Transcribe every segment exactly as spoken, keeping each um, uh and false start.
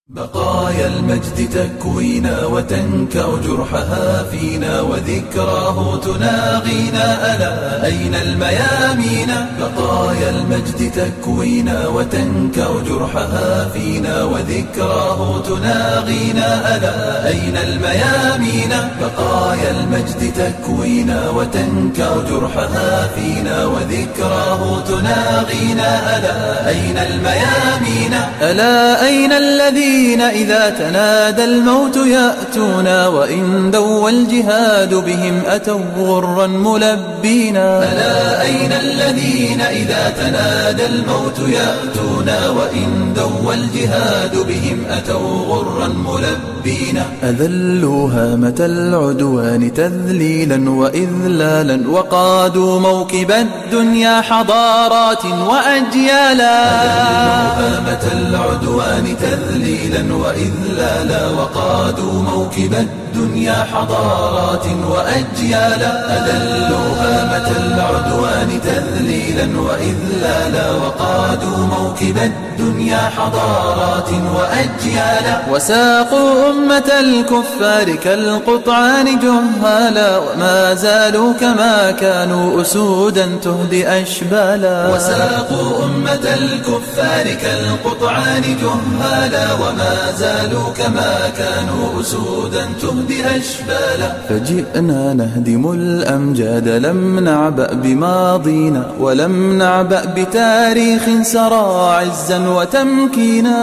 بقايا المجد تكوينا وتنكأ جرحها فينا وذكراه تناغينا ألا أين الميامين. بقايا المجد تكوينا وتنكأ جرحها فينا وذكراه تناغينا ألا أين الميامين. بقايا المجد تكوينا وتنكأ جرحها فينا وذكراه تناغينا ألا أين الميامين. ألا أين الذين إذا تنادى الموت يأتونا وإن دوى الجهاد بهم أتوا غرا ملبينا. ألا أين الذين إذا تنادى الموت يأتونا وإن دوى الجهاد بهم أتوا غرا ملبينا. أذلوا هامة العدوان تذليلا وإذلالا وقادوا موكب الدنيا حضارات وأجيالا. أذلوا هامة العدوان تذليلا وإذلالا وقادوا موكب الدنيا حضارات وأجيالا. أذلوا هامة العدوان تذليلا وإذلالا وقادوا موكب الدنيا حضارات وأجيالا. وساقوا أمة الكفار كالقطعان جهالا وما زالوا كما كانوا أسودا تهدي أشبالا. وساقوا أمة الكفار كالقطعان جهالا وما زالوا كما كانوا أسودا تهدي أشبالا. فجئنا نهدم الأمجاد لم نعبأ بماضينا ولم نعبأ بتاريخ سرى عزا وتمكينا.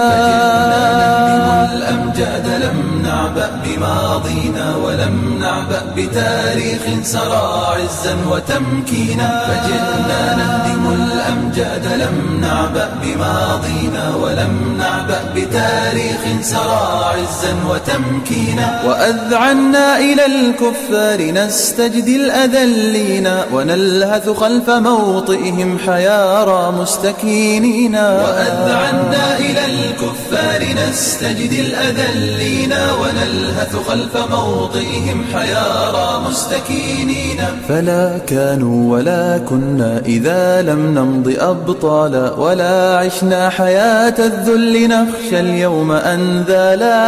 فجئنا نهدم الأمجاد لم نعبأ بماضينا ولم نعبأ بتاريخ سرى عزا وتمكينا. فجئنا نهدم الأمجاد لم نعبأ بماضينا ولم نعبأ بتاريخ سرى عزا وتمكينا. وأذعنا إلى الكفار نستجدي الأذلين ونلهث خلف موطئهم حيارى مستكينين. وأذعنا إلى الكفار نستجدي الأذلين ونلهث خلف موطئهم حيارى مستكينين. فلا كانوا ولا كنا إذا لم نمض أبطالا ولا عشنا حياة الذل نخشى اليوم أنذالا.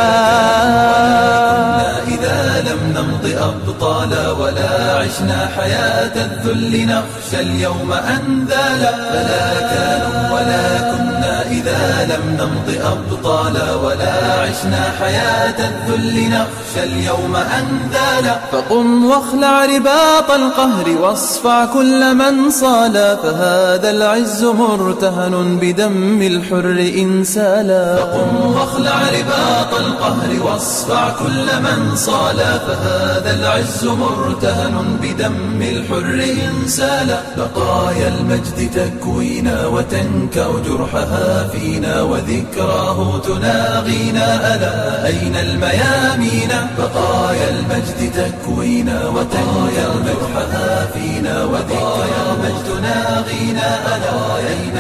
إذا لم نمض أبطالا ولا عشنا حياة الذل نخشى اليوم أنذالا. فلا كانوا ولا كنا إذا لم نمض أبطالا ولا عشنا حياة الذل نخشى اليوم أنذالا. فقم واخلع رباط القهر واصفع كل من صالا فهذا العز مرتهن بدم الحر إنسالا. فقم واخلع رباط القهر واصفع كل من صالا فهذا العز مرتهن بدم الحر إنسالا. بقايا المجد تكوينا وتنكأ جرحها فينا وذكراه تناغينا ألا أين الميامين. بقايا المجد تكوينا وتنكأ جرحها فينا وذكراه تناغينا ألا أين